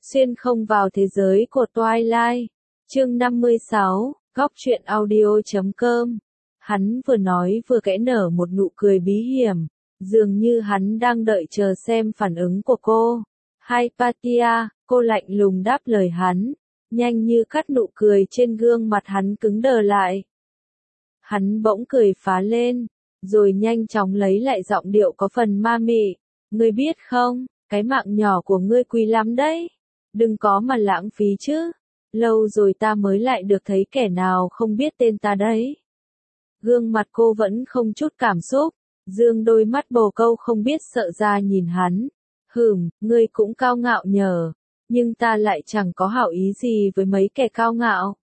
Xuyên không vào thế giới của Twilight. Chương 56, góc truyện audio.com. Hắn vừa nói vừa khẽ nở một nụ cười bí hiểm, dường như hắn đang đợi chờ xem phản ứng của cô. Hypatia, cô lạnh lùng đáp lời hắn, nhanh như cắt nụ cười trên gương mặt hắn cứng đờ lại. Hắn bỗng cười phá lên, rồi nhanh chóng lấy lại giọng điệu có phần ma mị. Ngươi biết không, cái mạng nhỏ của ngươi quý lắm đấy. Đừng có mà lãng phí chứ. Lâu rồi ta mới lại được thấy kẻ nào không biết tên ta đấy. Gương mặt cô vẫn không chút cảm xúc, dương đôi mắt bồ câu không biết sợ ra nhìn hắn. Ngươi cũng cao ngạo nhờ, nhưng ta lại chẳng có hảo ý gì với mấy kẻ cao ngạo.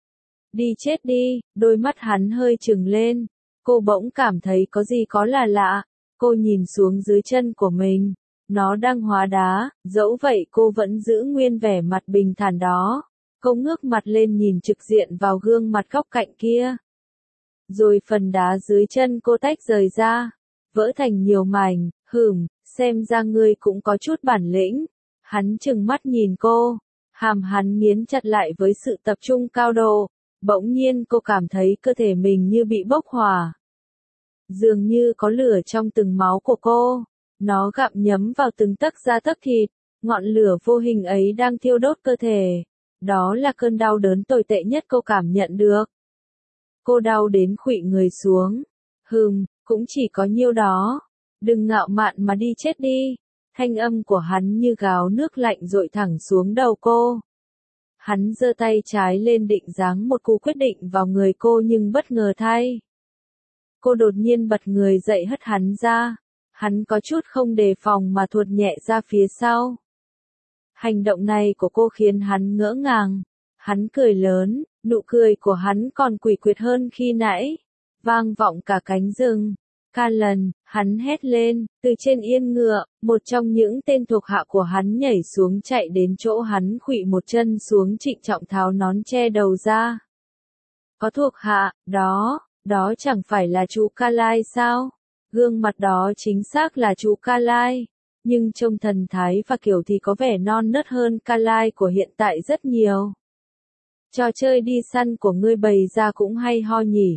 Đi chết đi, đôi mắt hắn hơi trừng lên, cô bỗng cảm thấy có gì có là lạ, cô nhìn xuống dưới chân của mình, nó đang hóa đá, dẫu vậy cô vẫn giữ nguyên vẻ mặt bình thản đó. Cô ngước mặt lên nhìn trực diện vào gương mặt góc cạnh kia. Rồi phần đá dưới chân cô tách rời ra, vỡ thành nhiều mảnh. Xem ra ngươi cũng có chút bản lĩnh. Hắn trừng mắt nhìn cô, hàm hắn nghiến chặt lại với sự tập trung cao độ. Bỗng nhiên cô cảm thấy cơ thể mình như bị bốc hỏa. Dường như có lửa trong từng máu của cô, nó gặm nhấm vào từng tấc da tấc thịt, ngọn lửa vô hình ấy đang thiêu đốt cơ thể. Đó là cơn đau đớn tồi tệ nhất cô cảm nhận được. Cô đau đến khuỵu người xuống. Cũng chỉ có nhiêu đó. Đừng ngạo mạn mà đi chết đi. Thanh âm của hắn như gáo nước lạnh dội thẳng xuống đầu cô. Hắn giơ tay trái lên định giáng một cú quyết định vào người cô nhưng bất ngờ thay. Cô đột nhiên bật người dậy hất hắn ra. Hắn có chút không đề phòng mà thụt nhẹ ra phía sau. Hành động này của cô khiến hắn ngỡ ngàng. Hắn cười lớn, nụ cười của hắn còn quỷ quyệt hơn khi nãy. Vang vọng cả cánh rừng. Callan, hắn hét lên, từ trên yên ngựa, một trong những tên thuộc hạ của hắn nhảy xuống chạy đến chỗ hắn khuỵu một chân xuống trịnh trọng tháo nón che đầu ra. Có thuộc hạ, đó chẳng phải là chú Calai sao? Gương mặt đó chính xác là chú Calai. Nhưng trông thần thái và kiểu thì có vẻ non nớt hơn Calai của hiện tại rất nhiều. Trò chơi đi săn của ngươi bày ra cũng hay ho nhỉ.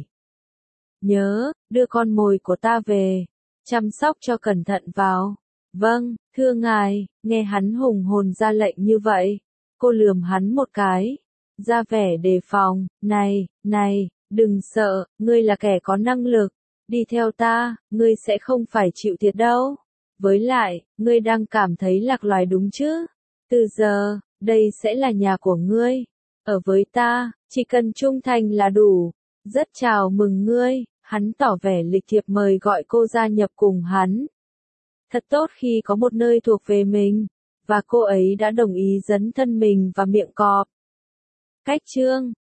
Nhớ, đưa con mồi của ta về, chăm sóc cho cẩn thận vào. Vâng, thưa ngài, nghe hắn hùng hồn ra lệnh như vậy. Cô lườm hắn một cái, ra vẻ đề phòng, này, đừng sợ, ngươi là kẻ có năng lực. Đi theo ta, ngươi sẽ không phải chịu thiệt đâu. Với lại, ngươi đang cảm thấy lạc loài đúng chứ? Từ giờ, đây sẽ là nhà của ngươi. Ở với ta, chỉ cần trung thành là đủ. Rất chào mừng ngươi, hắn tỏ vẻ lịch thiệp mời gọi cô gia nhập cùng hắn. Thật tốt khi có một nơi thuộc về mình, và cô ấy đã đồng ý dấn thân mình vào miệng cọp. Cách chương